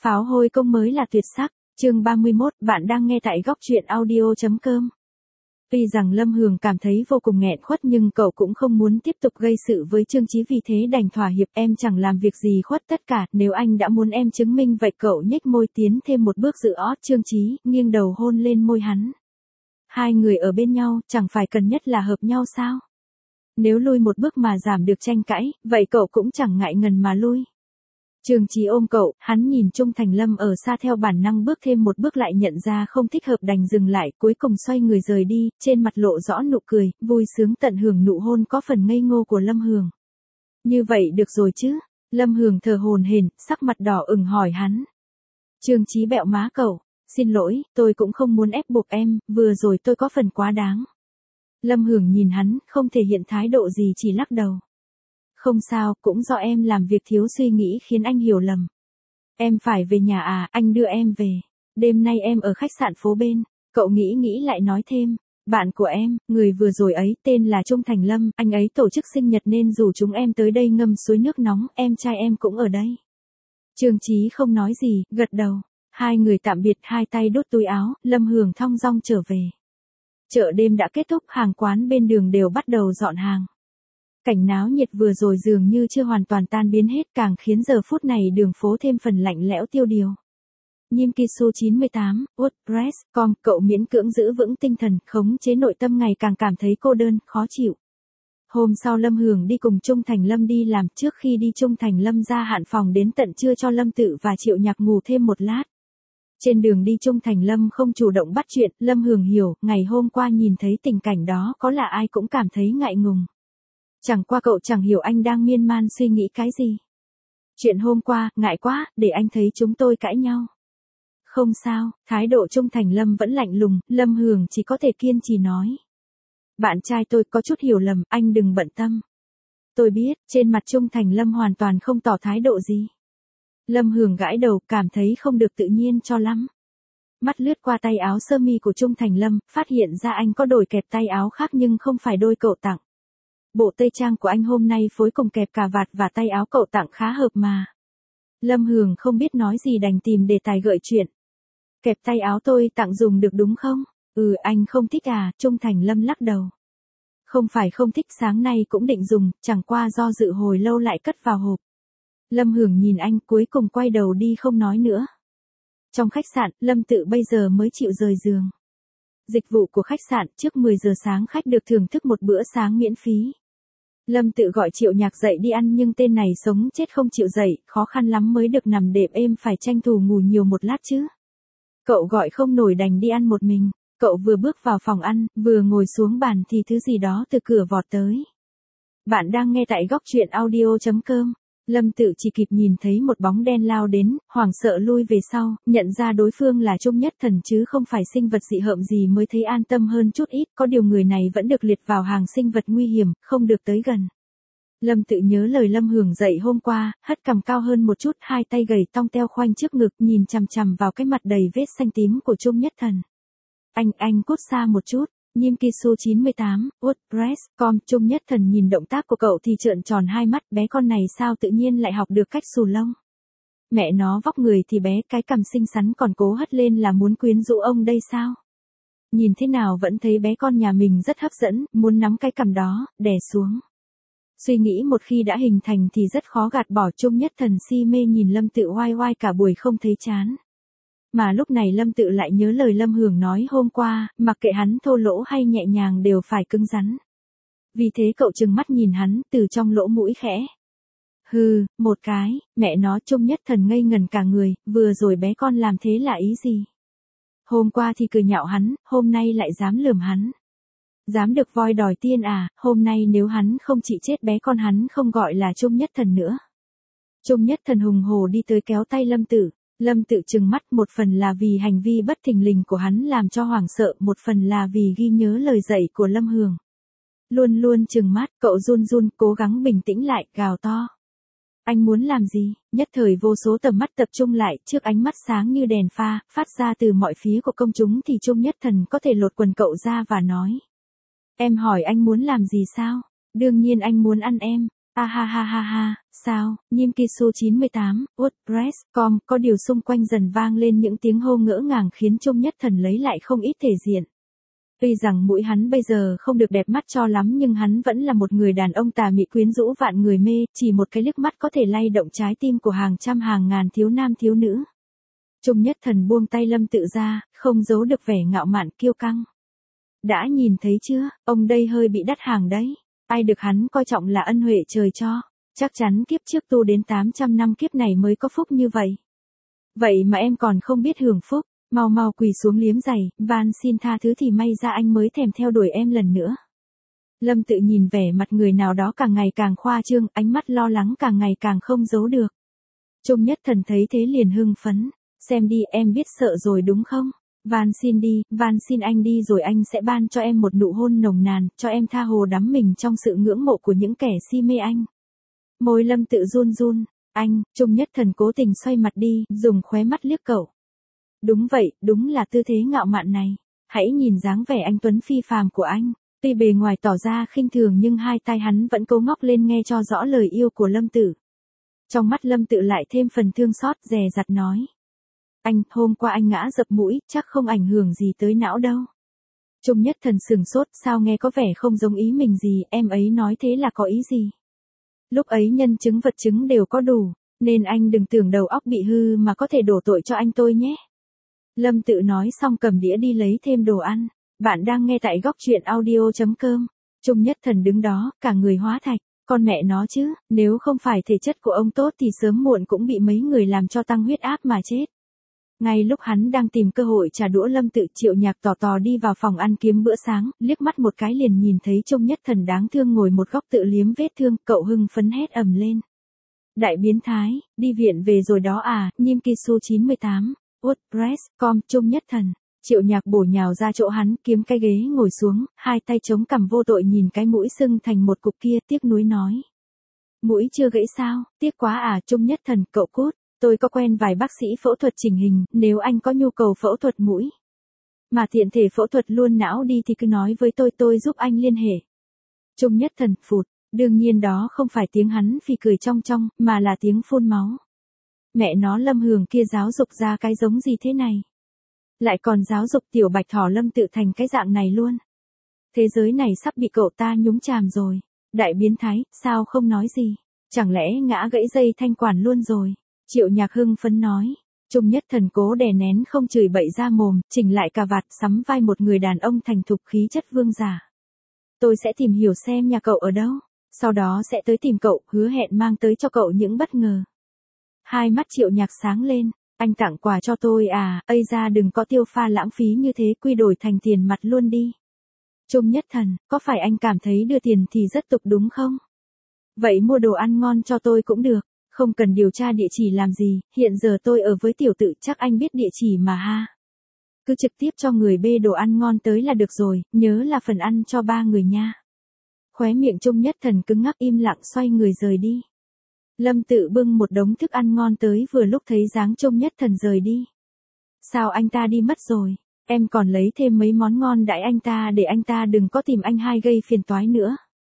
Pháo hôi công mới là tuyệt sắc. Chương 31, bạn đang nghe tại góc truyện audio.com. Tuy rằng Lâm Hường cảm thấy vô cùng nghẹn khuất nhưng cậu cũng không muốn tiếp tục gây sự với Trương Chí, vì thế đành thỏa hiệp. Em chẳng làm việc gì khuất tất cả, nếu anh đã muốn em chứng minh vậy. Cậu nhếch môi tiến thêm một bước giữ ót Trương Chí, nghiêng đầu hôn lên môi hắn. Hai người ở bên nhau, chẳng phải cần nhất là hợp nhau sao? Nếu lui một bước mà giảm được tranh cãi, vậy cậu cũng chẳng ngại ngần mà lui. Trương Chí ôm cậu, hắn nhìn Trung Thành Lâm ở xa, theo bản năng bước thêm một bước lại nhận ra không thích hợp đành dừng lại, cuối cùng xoay người rời đi, trên mặt lộ rõ nụ cười, vui sướng tận hưởng nụ hôn có phần ngây ngô của Lâm Hường. Như vậy được rồi chứ? Lâm Hường thở hổn hển, sắc mặt đỏ ửng hỏi hắn. Trương Chí bẹo má cậu, xin lỗi, tôi cũng không muốn ép buộc em, vừa rồi tôi có phần quá đáng. Lâm Hường nhìn hắn, không thể hiện thái độ gì, chỉ lắc đầu. Không sao, cũng do em làm việc thiếu suy nghĩ khiến anh hiểu lầm. Em phải về nhà à, anh đưa em về. Đêm nay em ở khách sạn phố bên. Cậu nghĩ lại nói thêm. Bạn của em, người vừa rồi ấy, tên là Trung Thành Lâm, anh ấy tổ chức sinh nhật nên rủ chúng em tới đây ngâm suối nước nóng, em trai em cũng ở đây. Trương Chí không nói gì, gật đầu. Hai người tạm biệt, hai tay đút túi áo, Lâm Hường thong dong trở về. Chợ đêm đã kết thúc, hàng quán bên đường đều bắt đầu dọn hàng. Cảnh náo nhiệt vừa rồi dường như chưa hoàn toàn tan biến hết, càng khiến giờ phút này đường phố thêm phần lạnh lẽo tiêu điều. Nhim Kisu 98, WordPress.com, cậu miễn cưỡng giữ vững tinh thần, khống chế nội tâm, ngày càng cảm thấy cô đơn, khó chịu. Hôm sau Lâm Hường đi cùng Trung Thành Lâm đi làm, trước khi đi Trung Thành Lâm ra hạn phòng đến tận trưa cho Lâm Tự và Triệu Nhạc ngủ thêm một lát. Trên đường đi Trung Thành Lâm không chủ động bắt chuyện, Lâm Hường hiểu, ngày hôm qua nhìn thấy tình cảnh đó có là ai cũng cảm thấy ngại ngùng. Chẳng qua cậu chẳng hiểu anh đang miên man suy nghĩ cái gì. Chuyện hôm qua, ngại quá, để anh thấy chúng tôi cãi nhau. Không sao, thái độ Trung Thành Lâm vẫn lạnh lùng, Lâm Hường chỉ có thể kiên trì nói. Bạn trai tôi có chút hiểu lầm, anh đừng bận tâm. Tôi biết, trên mặt Trung Thành Lâm hoàn toàn không tỏ thái độ gì. Lâm Hường gãi đầu, cảm thấy không được tự nhiên cho lắm. Mắt lướt qua tay áo sơ mi của Trung Thành Lâm, phát hiện ra anh có đổi kẹp tay áo khác nhưng không phải đôi cậu tặng. Bộ tây trang của anh hôm nay phối cùng kẹp cà vạt và tay áo cậu tặng khá hợp mà. Lâm Hường không biết nói gì đành tìm đề tài gợi chuyện. Kẹp tay áo tôi tặng dùng được đúng không? Anh không thích à, Trung Thành Lâm lắc đầu. Không phải không thích, sáng nay cũng định dùng, chẳng qua do dự hồi lâu lại cất vào hộp. Lâm Hường nhìn anh cuối cùng quay đầu đi không nói nữa. Trong khách sạn, Lâm Tự bây giờ mới chịu rời giường. Dịch vụ của khách sạn, trước 10 giờ sáng khách được thưởng thức một bữa sáng miễn phí. Lâm Tự gọi Triệu Nhạc dậy đi ăn nhưng tên này sống chết không chịu dậy, khó khăn lắm mới được nằm đệm êm, phải tranh thủ ngủ nhiều một lát chứ. Cậu gọi không nổi đành đi ăn một mình. Cậu vừa bước vào phòng ăn, vừa ngồi xuống bàn thì thứ gì đó từ cửa vọt tới. Bạn đang nghe tại góc truyện audio.com. Lâm Tự chỉ kịp nhìn thấy một bóng đen lao đến, hoảng sợ lui về sau, nhận ra đối phương là Trung Nhất Thần chứ không phải sinh vật dị hợm gì mới thấy an tâm hơn chút ít, có điều người này vẫn được liệt vào hàng sinh vật nguy hiểm, không được tới gần. Lâm Tự nhớ lời Lâm Hường dạy hôm qua, hất cằm cao hơn một chút, hai tay gầy tong teo khoanh trước ngực, nhìn chằm chằm vào cái mặt đầy vết xanh tím của Trung Nhất Thần. Anh cút xa một chút. Nhim Kisu 98, WordPress.com, Trung Nhất Thần nhìn động tác của cậu thì trợn tròn hai mắt, bé con này sao tự nhiên lại học được cách xù lông. Mẹ nó vóc người thì bé, cái cằm xinh xắn còn cố hất lên là muốn quyến rũ ông đây sao? Nhìn thế nào vẫn thấy bé con nhà mình rất hấp dẫn, muốn nắm cái cằm đó, đè xuống. Suy nghĩ một khi đã hình thành thì rất khó gạt bỏ. Trung Nhất Thần si mê nhìn Lâm Tự oai oai cả buổi không thấy chán. Mà lúc này Lâm Tự lại nhớ lời Lâm Hường nói hôm qua, mặc kệ hắn thô lỗ hay nhẹ nhàng đều phải cứng rắn. Vì thế cậu trừng mắt nhìn hắn, từ trong lỗ mũi khẽ. Một cái, mẹ nó. Trung Nhất Thần ngây ngần cả người, vừa rồi bé con làm thế là ý gì? Hôm qua thì cười nhạo hắn, hôm nay lại dám lườm hắn. Dám được voi đòi tiên à, hôm nay nếu hắn không trị chết bé con hắn không gọi là Trung Nhất Thần nữa. Trung Nhất Thần hùng hổ đi tới kéo tay Lâm Tự. Lâm Tự trừng mắt, một phần là vì hành vi bất thình lình của hắn làm cho hoảng sợ, một phần là vì ghi nhớ lời dạy của Lâm Hường. Luôn luôn trừng mắt, cậu run run, cố gắng bình tĩnh lại, gào to. Anh muốn làm gì? Nhất thời vô số tầm mắt tập trung lại, trước ánh mắt sáng như đèn pha, phát ra từ mọi phía của công chúng thì Trung Nhất Thần có thể lột quần cậu ra và nói. Em hỏi anh muốn làm gì sao? Đương nhiên anh muốn ăn em. A ha ha ha ha, sao, Nhim Kisu 98, WordPress.com, có điều xung quanh dần vang lên những tiếng hô ngỡ ngàng khiến Trung Nhất Thần lấy lại không ít thể diện. Tuy rằng mũi hắn bây giờ không được đẹp mắt cho lắm nhưng hắn vẫn là một người đàn ông tà mị quyến rũ vạn người mê, chỉ một cái liếc mắt có thể lay động trái tim của hàng trăm hàng ngàn thiếu nam thiếu nữ. Trung Nhất Thần buông tay Lâm Tự ra, không giấu được vẻ ngạo mạn kiêu căng. Đã nhìn thấy chưa, ông đây hơi bị đắt hàng đấy. Ai được hắn coi trọng là ân huệ trời cho, chắc chắn kiếp trước tu đến 800 năm kiếp này mới có phúc như vậy. Vậy mà em còn không biết hưởng phúc, mau mau quỳ xuống liếm giày, van xin tha thứ thì may ra anh mới thèm theo đuổi em lần nữa. Lâm Tự nhìn vẻ mặt người nào đó càng ngày càng khoa trương, ánh mắt lo lắng càng ngày càng không giấu được. Trung Nhất Thần thấy thế liền hưng phấn, xem đi em biết sợ rồi đúng không? Van xin đi, van xin anh đi rồi anh sẽ ban cho em một nụ hôn nồng nàn, cho em tha hồ đắm mình trong sự ngưỡng mộ của những kẻ si mê anh. Môi Lâm Tự run run, anh, Trung Nhất Thần cố tình xoay mặt đi, dùng khóe mắt liếc cậu. Đúng vậy, đúng là tư thế ngạo mạn này. Hãy nhìn dáng vẻ anh tuấn phi phàm của anh. Tuy bề ngoài tỏ ra khinh thường nhưng hai tai hắn vẫn cố ngóc lên nghe cho rõ lời yêu của Lâm Tự. Trong mắt Lâm Tự lại thêm phần thương xót, dè dặt nói. Anh, hôm qua anh ngã dập mũi, chắc không ảnh hưởng gì tới não đâu. Trung Nhất Thần sừng sốt, sao nghe có vẻ không giống ý mình gì, em ấy nói thế là có ý gì? Lúc ấy nhân chứng vật chứng đều có đủ, nên anh đừng tưởng đầu óc bị hư mà có thể đổ tội cho anh tôi nhé. Lâm Tự nói xong cầm đĩa đi lấy thêm đồ ăn. Bạn đang nghe tại góc truyện audio.com. Trung Nhất Thần đứng đó, cả người hóa thạch. Con mẹ nó chứ, nếu không phải thể chất của ông tốt thì sớm muộn cũng bị mấy người làm cho tăng huyết áp mà chết. Ngay lúc hắn đang tìm cơ hội trả đũa Lâm Tự, Triệu Nhạc tò tò đi vào phòng ăn kiếm bữa sáng, liếc mắt một cái liền nhìn thấy Trung Nhất Thần đáng thương ngồi một góc tự liếm vết thương, cậu hưng phấn hét ầm lên. Đại biến thái, đi viện về rồi đó à, Nhim Kisu 98, WordPress.com, Trung Nhất Thần. Triệu Nhạc bổ nhào ra chỗ hắn, kiếm cái ghế ngồi xuống, hai tay chống cằm vô tội nhìn cái mũi sưng thành một cục kia, tiếc nuối nói. Mũi chưa gãy sao, tiếc quá à, Trung Nhất Thần, cậu cút. Tôi có quen vài bác sĩ phẫu thuật chỉnh hình, nếu anh có nhu cầu phẫu thuật mũi mà tiện thể phẫu thuật luôn não đi thì cứ nói với tôi giúp anh liên hệ. Trung Nhất Thần phụt, đương nhiên đó không phải tiếng hắn phì cười trong trong, mà là tiếng phun máu. Mẹ nó Lâm Hường kia giáo dục ra cái giống gì thế này? Lại còn giáo dục tiểu Bạch Thỏ Lâm Tự thành cái dạng này luôn. Thế giới này sắp bị cậu ta nhúng chàm rồi. Đại biến thái, sao không nói gì? Chẳng lẽ ngã gãy dây thanh quản luôn rồi? Triệu Nhạc hưng phấn nói. Trung Nhất Thần cố đè nén không chửi bậy ra mồm, chỉnh lại cà vạt, sắm vai một người đàn ông thành thục khí chất vương giả. Tôi sẽ tìm hiểu xem nhà cậu ở đâu, sau đó sẽ tới tìm cậu, hứa hẹn mang tới cho cậu những bất ngờ. Hai mắt Triệu Nhạc sáng lên, anh tặng quà cho tôi à, ây ra đừng có tiêu pha lãng phí như thế, quy đổi thành tiền mặt luôn đi. Trung Nhất Thần, có phải anh cảm thấy đưa tiền thì rất tục đúng không? Vậy mua đồ ăn ngon cho tôi cũng được. Không cần điều tra địa chỉ làm gì, hiện giờ tôi ở với tiểu Tự, chắc anh biết địa chỉ mà ha. Cứ trực tiếp cho người bê đồ ăn ngon tới là được rồi, nhớ là phần ăn cho 3 người nha. Khóe miệng Trung Nhất Thần cứng ngắc im lặng xoay người rời đi. Lâm Tự bưng một đống thức ăn ngon tới vừa lúc thấy dáng Trung Nhất Thần rời đi. Sao anh ta đi mất rồi, em còn lấy thêm mấy món ngon đãi anh ta để anh ta đừng có tìm anh hai gây phiền toái nữa.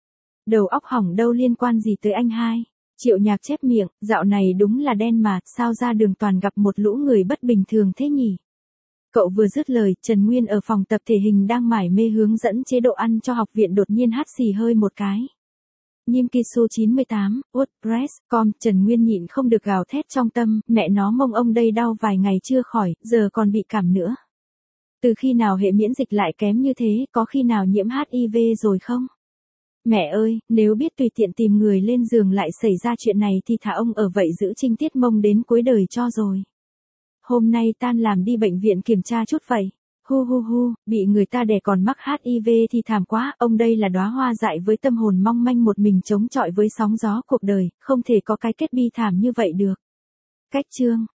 Đầu óc hỏng đâu liên quan gì tới anh hai. Triệu Nhạc chép miệng, dạo này đúng là đen mà, sao ra đường toàn gặp một lũ người bất bình thường thế nhỉ? Cậu vừa dứt lời, Trần Nguyên ở phòng tập thể hình đang mải mê hướng dẫn chế độ ăn cho học viện đột nhiên hắt xì hơi một cái. Nhim Kisu 98, WordPress.com, Trần Nguyên nhịn không được gào thét trong tâm, mẹ nó mông ông đây đau vài ngày chưa khỏi, giờ còn bị cảm nữa. Từ khi nào hệ miễn dịch lại kém như thế, có khi nào nhiễm HIV rồi không? Mẹ ơi, nếu biết tùy tiện tìm người lên giường lại xảy ra chuyện này thì thả ông ở vậy giữ trinh tiết mông đến cuối đời cho rồi. Hôm nay tan làm đi bệnh viện kiểm tra chút vậy. Hu hu hu, bị người ta đè còn mắc HIV thì thảm quá, ông đây là đóa hoa dại với tâm hồn mong manh một mình chống chọi với sóng gió cuộc đời, không thể có cái kết bi thảm như vậy được. Cách chương